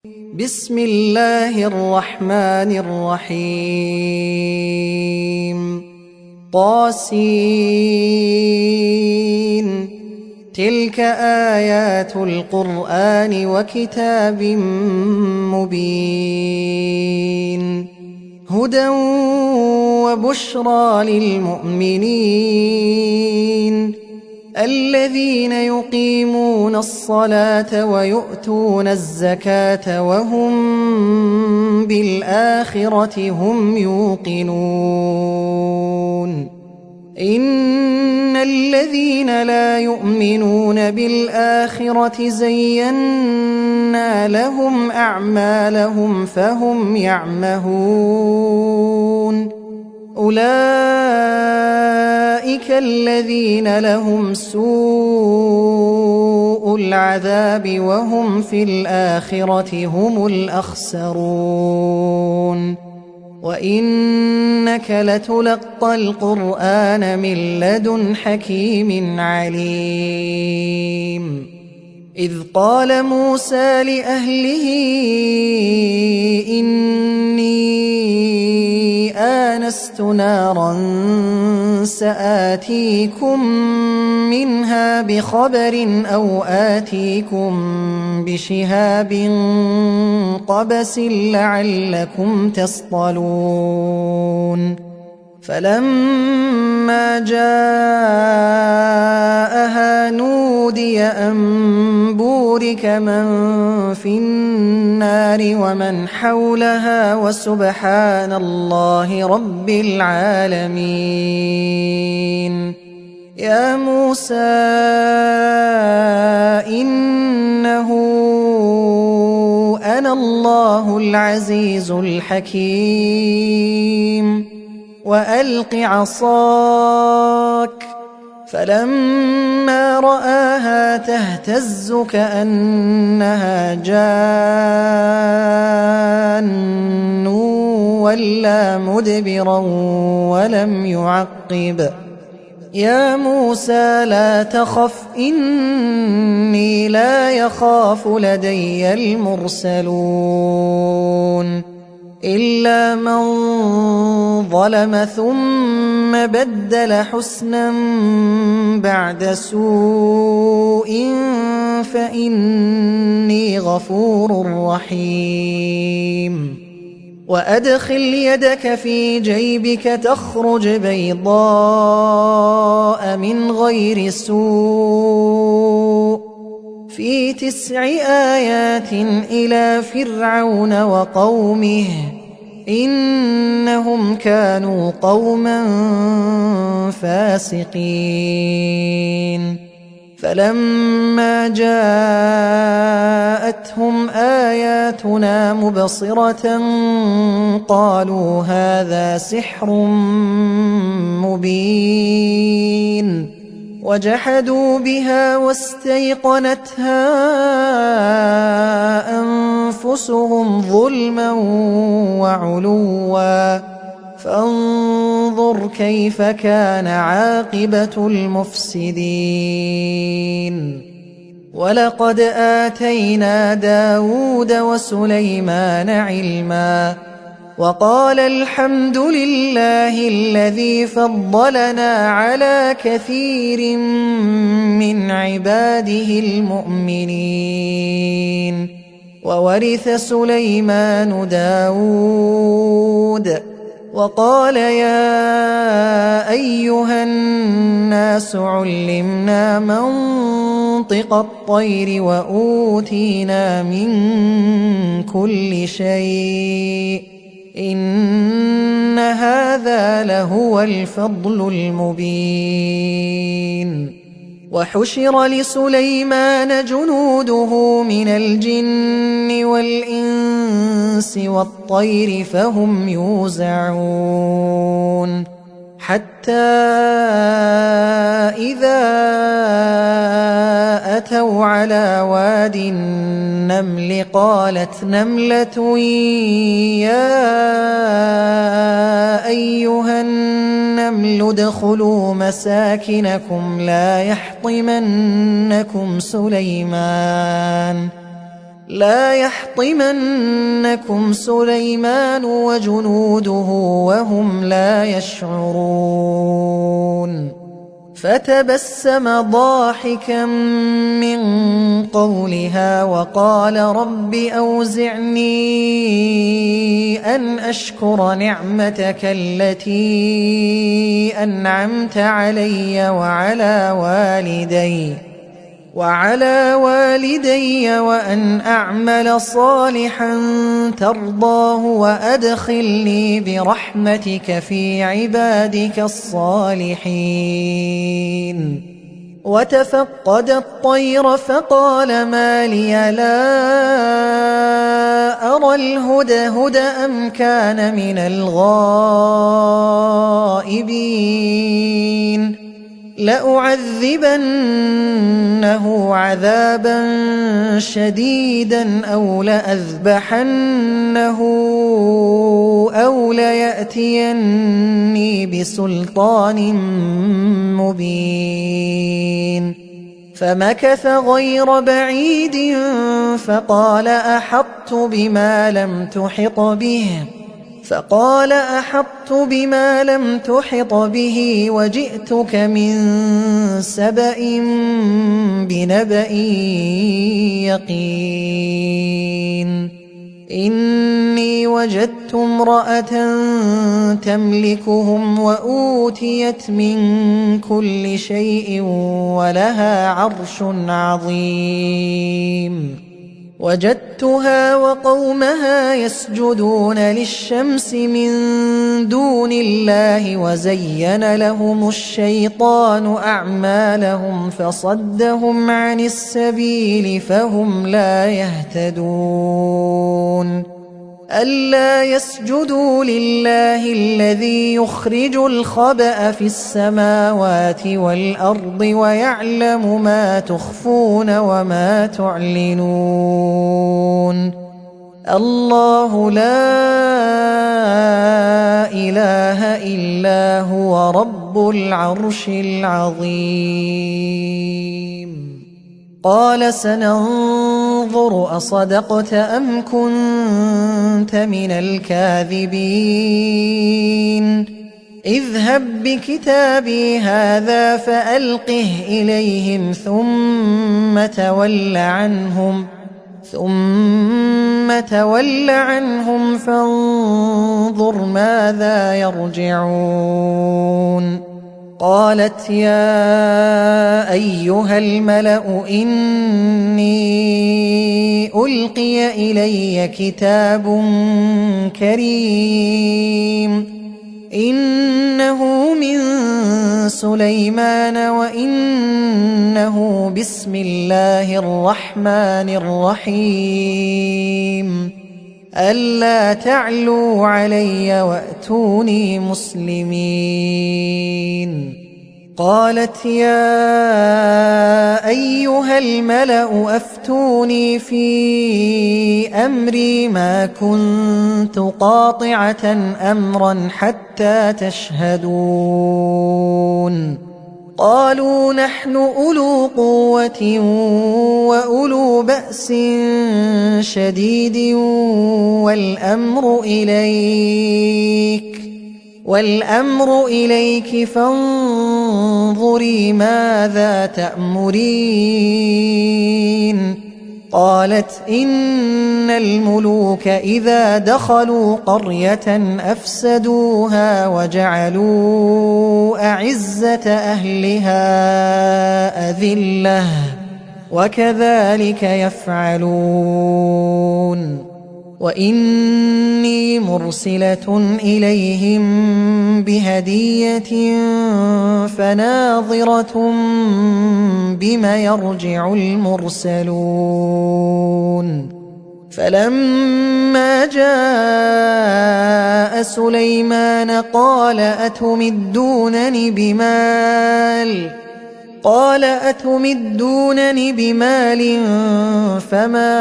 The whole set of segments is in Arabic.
بسم الله الرحمن الرحيم طاسين تلك آيات القرآن وكتاب مبين هدى وبشرى للمؤمنين الذين يقيمون الصلاة ويؤتون الزكاة وهم بالآخرة هم يوقنون إن الذين لا يؤمنون بالآخرة زينا لهم أعمالهم فهم يعمهون أولئك الذين لهم سوء العذاب وهم في الآخرة هم الأخسرون وإنك لتلقى القرآن من لدن حكيم عليم إذ قال موسى لأهله إني آنست نارا سآتيكم منها بخبر أو آتيكم بشهاب قبس لعلكم تصطلون فلما جاءها نودي أن بورك من في النار ومن حولها وسبحان الله رب العالمين يا موسى إنه أنا الله العزيز الحكيم وألق عصاك فلما رآها تهتز كأنها جان ولا مدبرا ولم يعقب يا موسى لا تخف إني لا يخاف لدي المرسلون إلا من ظلم ثم بدل حسنا بعد سوء فإني غفور رحيم وأدخل يدك في جيبك تخرج بيضاء من غير سوء في 9 آيات إلى فرعون وقومه إنهم كانوا قوما فاسقين فلما جاءتهم آياتنا مبصرة قالوا هذا سحر مبين وجحدوا بها واستيقنتها أنفسهم ظلما وعلوا فانظر كيف كان عاقبة المفسدين ولقد آتينا داود وسليمان علما وقال الحمد لله الذي فضلنا على كثير من عباده المؤمنين وورث سليمان داود وقال يا أيها الناس علمنا منطق الطير وأوتينا من كل شيء إن هذا لهو الفضل المبين وحشر لسليمان جنوده من الجن والإنس والطير فهم يوزعون حتى إذا أتوا على واد النمل قالت نملة يا أيها النمل ادخلوا مساكنكم لا يحطمنكم سليمان لا يحطمنكم سليمان وجنوده وهم لا يشعرون فتبسم ضاحكا من قولها وقال رب أوزعني أن أشكر نعمتك التي أنعمت علي وعلى والدي وأن أعمل صالحا ترضاه وأدخلني برحمتك في عبادك الصالحين وتفقد الطير فقال ما لي لا أرى الهدهد أم كان من الغائبين لأعذبنه عذابا شديدا أو لأذبحنه أو ليأتيني بسلطان مبين فمكث غير بعيد فقال أحطت بما لم تحط به وجئتك من سبأ بنبأ يقين إني وجدت امرأة تملكهم وأوتيت من كل شيء ولها عرش عظيم وجدتها وقومها يسجدون للشمس من دون الله وزين لهم الشيطان أعمالهم فصدهم عن السبيل فهم لا يهتدون ألا يسجدوا لله الذي يخرج الخبأ في السماوات والأرض ويعلم ما تخفون وما تعلنون الله لا إله إلا هو رب العرش العظيم قال سننظر أصدقت أم كنت من الكاذبين اذهب بكتابي هذا فألقه إليهم ثم تول عنهم فانظر ماذا يرجعون قالت يا أيها الملأ إني ألقي إلي كتاب كريم إنه من سليمان وإنه بسم الله الرحمن الرحيم ألا تعلوا علي وأتوني مسلمين قالت يا أيها الملأ أفتوني في أمري ما كنت قاطعة أمرا حتى تشهدون قالوا نحن أولو قوة وأولو بأس شديد والأمر إليك فانظري ماذا تأمرين قالت إن الملوك إذا دخلوا قرية أفسدوها وجعلوا أعزة أهلها أذلة وكذلك يفعلون وإني مرسلة إليهم بهدية فناظرة بما يرجع المرسلون فلما جاء سليمان قال أتمدونني بمال فما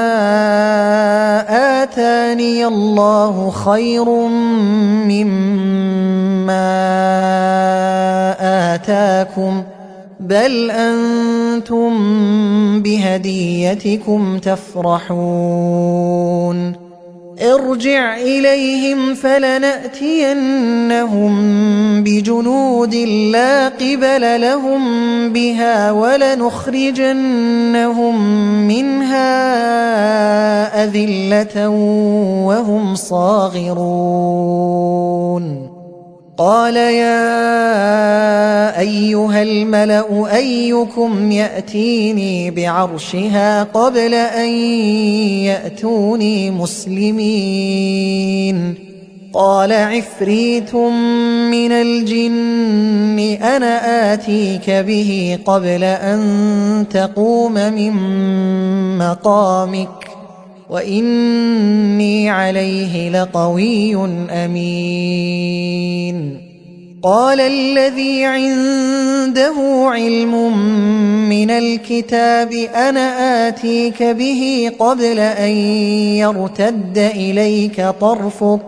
آتاني الله خير مما آتاكم بل أنتم بهديتكم تفرحون ارجع إليهم فلنأتينهم بجنود لا قبل لهم بها ولنخرجنهم منها أذلة وهم صاغرون قال يا أيها الملأ أيكم يأتيني بعرشها قبل أن يأتوني مسلمين قال عفريت من الجن أنا آتيك به قبل أن تقوم من مقامك وإني عليه لقوي أمين قال الذي عنده علم من الكتاب أنا آتيك به قبل أن يرتد إليك طرفك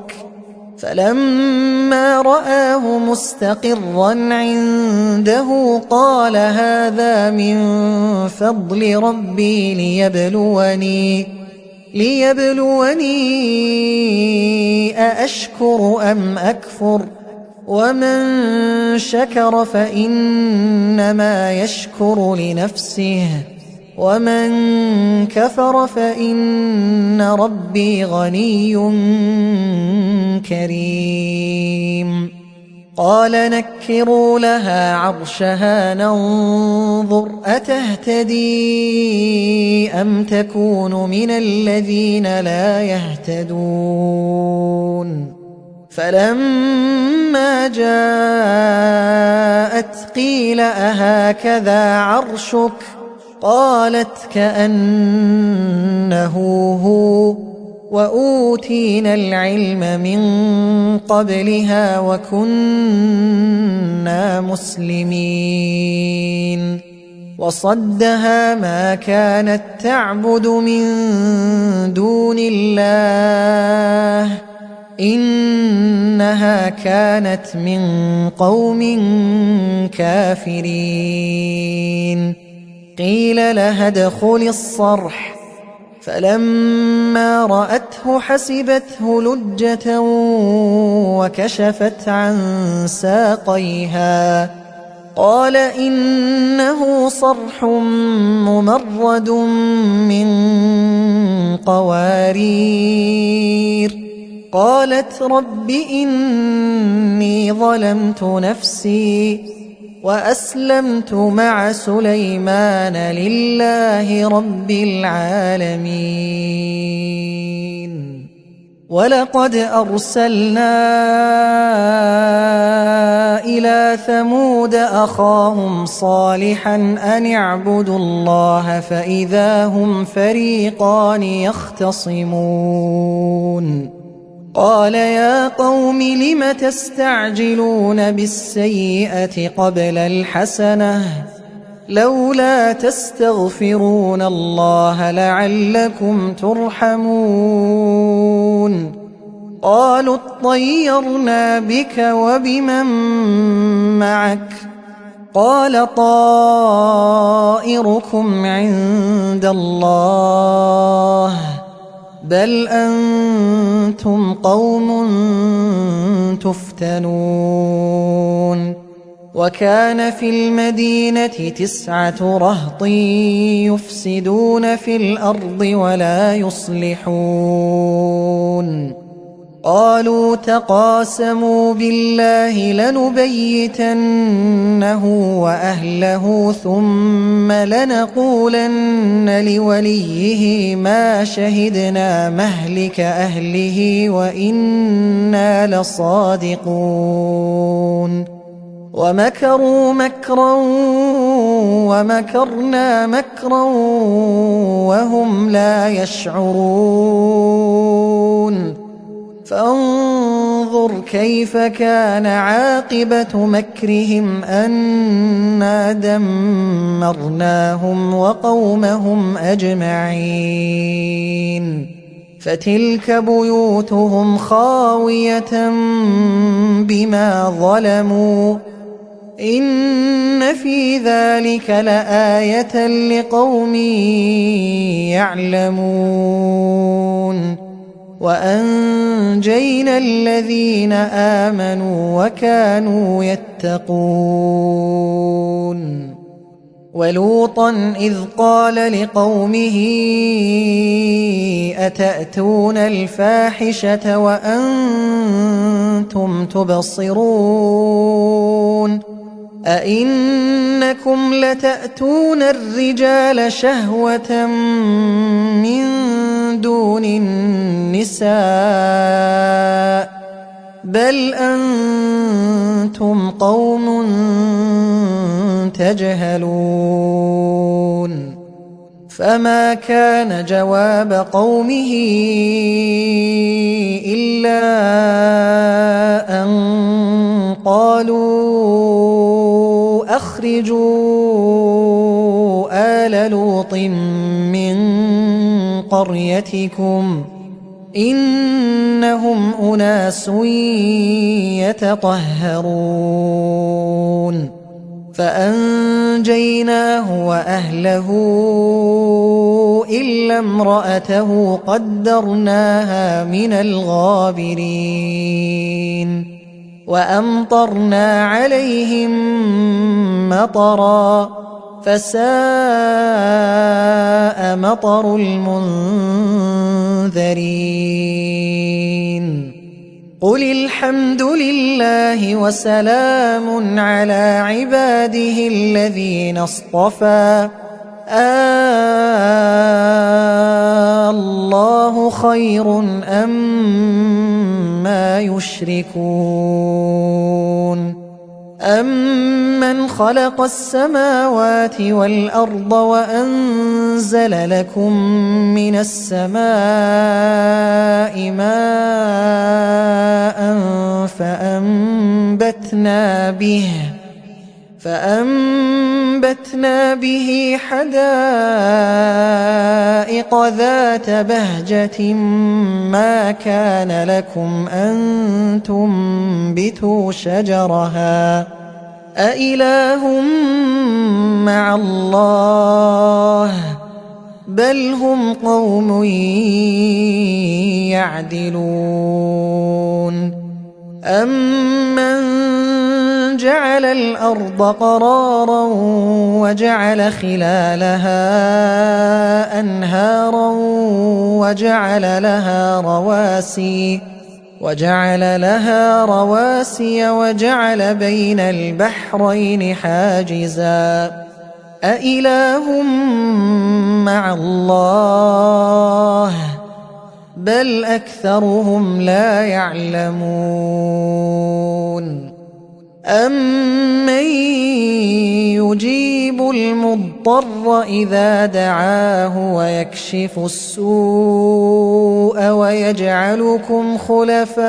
فلما رآه مستقرا عنده قال هذا من فضل ربي ليبلوني أأشكر أم أكفر ومن شكر فإنما يشكر لنفسه ومن كفر فإن ربي غني كريم قال نكروا لها عرشها ننظر أتهتدي أم تكون من الذين لا يهتدون فلما جاءت قيل أهكذا عرشك قالت كأنه هو وأوتينا العلم من قبلها وكنا مسلمين وصدها ما كانت تعبد من دون الله إنها كانت من قوم كافرين قيل لها ادخلي الصرح فلما رأته حسبته لجة وكشفت عن ساقيها قال إنه صرح ممرد من قوارير قالت رب إني ظلمت نفسي وأسلمت مع سليمان لله رب العالمين ولقد أرسلنا إلى ثمود أخاهم صالحا أن اعبدوا الله فإذا هم فريقان يختصمون قال يا قوم لم تستعجلون بالسيئة قبل الحسنة لولا تستغفرون الله لعلكم ترحمون قالوا اطيرنا بك وبمن معك قال طائركم عند الله بل أنتم قوم تفتنون وكان في المدينة 9 رهط يفسدون في الأرض ولا يصلحون قالوا تقاسموا بالله لنبيتنه وأهله ثم لنقولن لوليه ما شهدنا مهلك أهله وإنا لصادقون ومكروا مكرا ومكرنا مكرا وهم لا يشعرون فانظر كيف كان عاقبة مكرهم أنا دمرناهم وقومهم أجمعين فتلك بيوتهم خاوية بما ظلموا إن في ذلك لآية لقوم يعلمون وأنجينا الذين آمنوا وكانوا يتقون ولوطا إذ قال لقومه أتأتون الفاحشة وأنتم تبصرون أئنكم لتأتون الرجال شهوة من دون النساء بل أنتم قوم تجهلون فما كان جواب قومه إلا أن قالوا أخرجوا آل لوط من قريتكم إنهم أناس يتطهرون فأنجيناه وأهله إلا امرأته قدرناها من الغابرين وأمطرنا عليهم مطرا فساء مطر المنذرين قل الحمد لله وسلام على عباده الذين اصطفى الله خير أما يشركون أمن خلق السماوات والأرض وأنزل لكم من السماء ماء فأنبتنا به حدائق ذات بهجة ما كان لكم أن تنبتوا شجرها أإله مع الله بل هم قوم يعدلون أمن جعل الأرض قرارا وجعل خلالها أنهارا وجعل لها رواسي وجعل بين البحرين حاجزا أإله مع الله بل أكثرهم لا يعلمون أمن يجيب المضطر إذا دعاه ويكشف السوء ويجعلكم خلفاء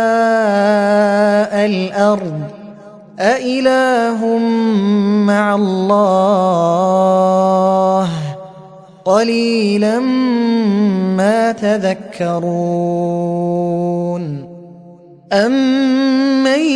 الأرض أإله مع الله قليلا ما تذكرون أمن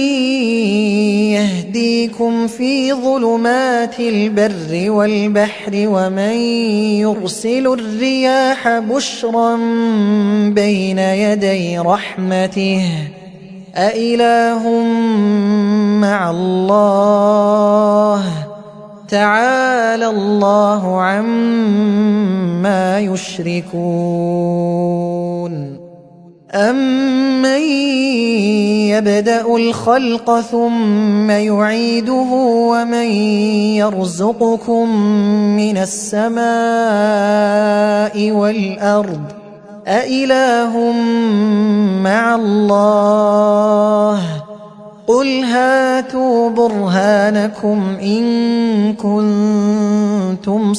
يهديكم في ظلمات البر والبحر ومن يرسل الرياح بشرا بين يدي رحمته أإله مع الله تعالى الله عما يشركون أمن يبدأ الخلق ثم يعيده ومن يرزقكم من السماء والأرض أإله مع الله قل هاتوا برهانكم إن كنتم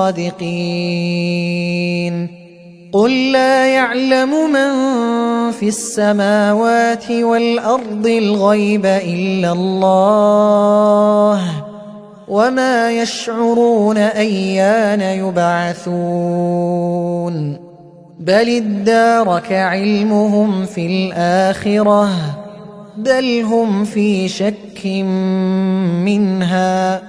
صادقين قل لا يعلم من في السماوات والأرض الغيب إلا الله وما يشعرون أيان يبعثون بل ادارك علمهم في الآخرة بل هم في شك منها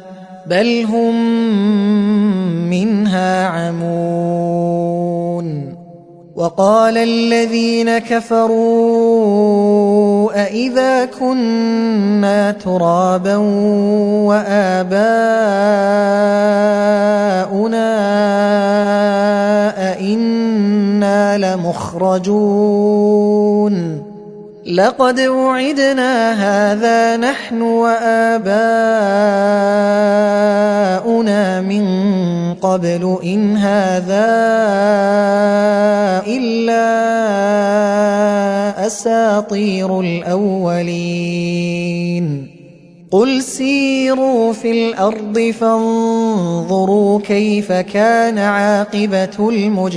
عمون. وقال الذين كفروا أإذا كنا ترابا وآباؤنا أإنا لمخرجون لقد وعدنا هذا نحن وآباؤنا من قبل إن هذا إلا أساطير الأولين. قل سيروا في الأرض فانظروا كيف كان عاقبة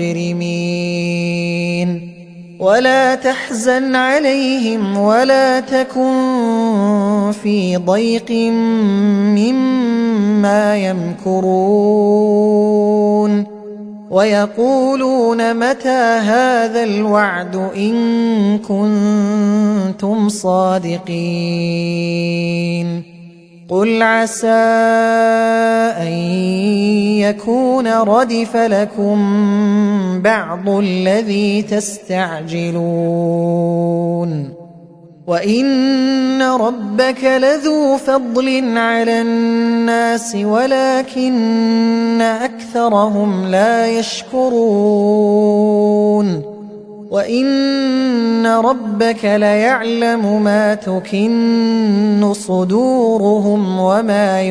المجرمين. ولا تحزن عليهم ولا تكن في ضيق مما يمكرون. ويقولون متى هذا الوعد إن كنتم صادقين. قل عسى أن يكون ردف لكم بعض الذي تستعجلون. وإن ربك لذو فضل على الناس ولكن أكثرهم لا يشكرون. وإن ربك ليعلم ما تكن صدورهم وما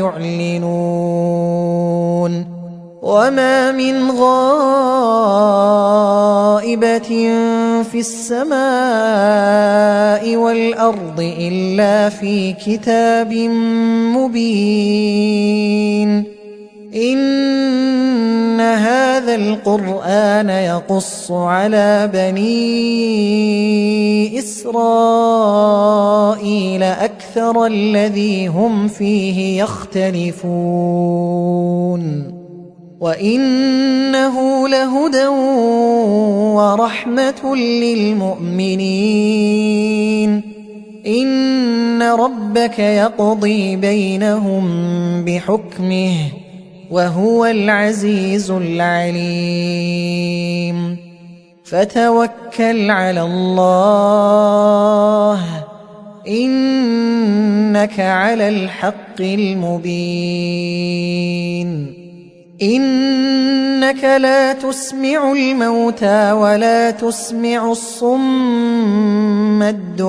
يعلنون. وما من غائبة في السماء والأرض إلا في كتاب مبين. إن هذا القرآن يقص على بني إسرائيل أكثر الذي هم فيه يختلفون. وإنه لهدى ورحمة للمؤمنين. إن ربك يقضي بينهم بحكمه وهو العزيز العليم. فتوكل على الله إنك على الحق المبين. إنك لا تسمع الموتى ولا تسمع الصم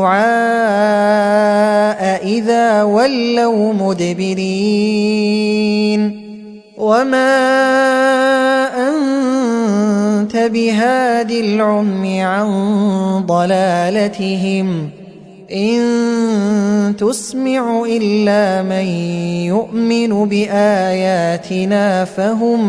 الدعاء إذا ولوا مدبرين. وما أنت بهاد العمي عن ضلالتهم إن تسمع إلا من يؤمن بآياتنا فهم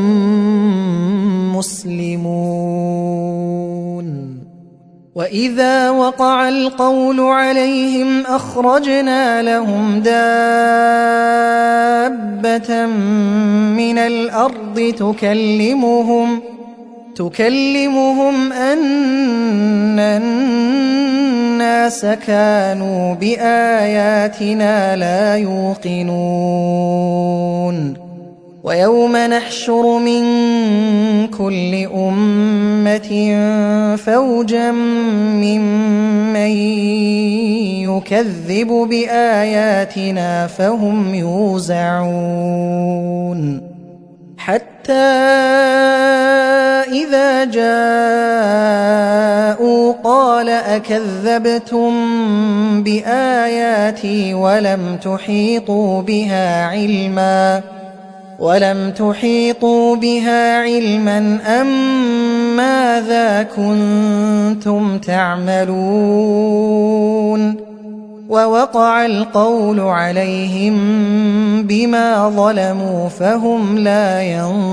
مسلمون. وإذا وقع القول عليهم أخرجنا لهم دابة من الأرض تكلمهم أن الناس كانوا بآياتنا لا يوقنون. ويوم نحشر من كل أمة فوجا ممن يكذب بآياتنا فهم يوزعون. حتى إذا جاءوا قال أكذبتم بآياتي ولم تحيطوا بها علما أم ماذا كنتم تعملون. ووقع القول عليهم بما ظلموا فهم لا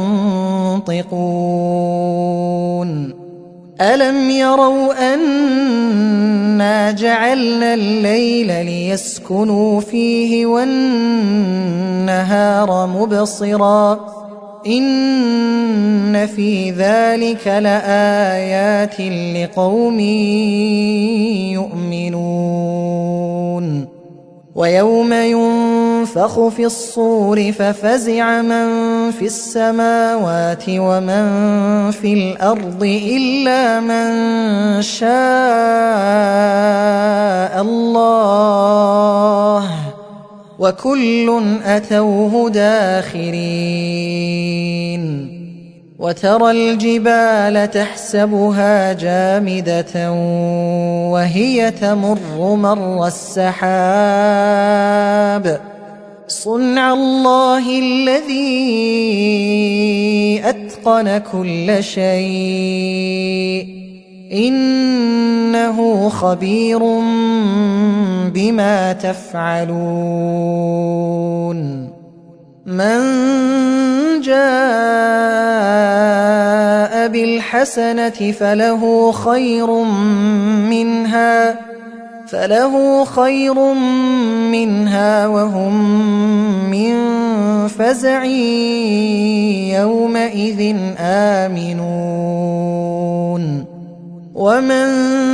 ينطقون. ألم يروا أنا جعلنا الليل ليسكنوا فيه والنهار مبصرا إن في ذلك لآيات لقوم يؤمنون. ويوم ينفخ في الصور ففزع من في السماوات ومن في الأرض إلا من شاء الله وكل أتوه داخرين وترى الجبال تحسبها جامدة وهي تمر مر السحاب صنع الله الذي أتقن كل شيء إنه خبير بما تفعلون من جاء بالحسنة فله خير منها وهم من فزع يومئذ آمنون ومن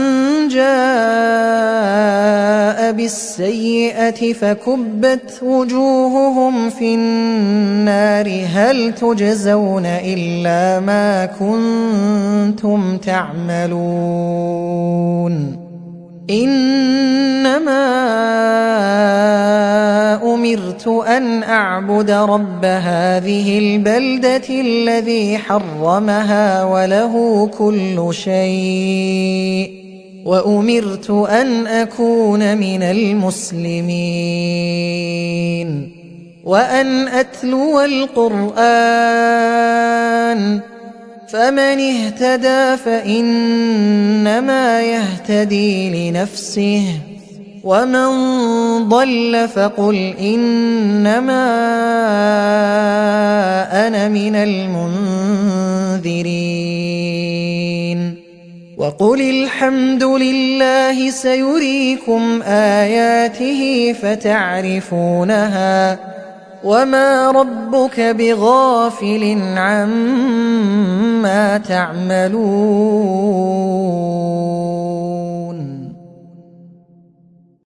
جاء بالسيئة فكبت وجوههم في النار هل تجزون إلا ما كنتم تعملون إنما أمرت أن أعبد رب هذه البلدة الذي حرمها وله كل شيء وأمرت أن أكون من المسلمين وأن أتلو القرآن فمن اهتدى فإنما يهتدي لنفسه ومن ضل فقل إنما أنا من المنذرين وقل الحمد لله سيريكم آياته فتعرفونها وما ربك بغافل عما تعملون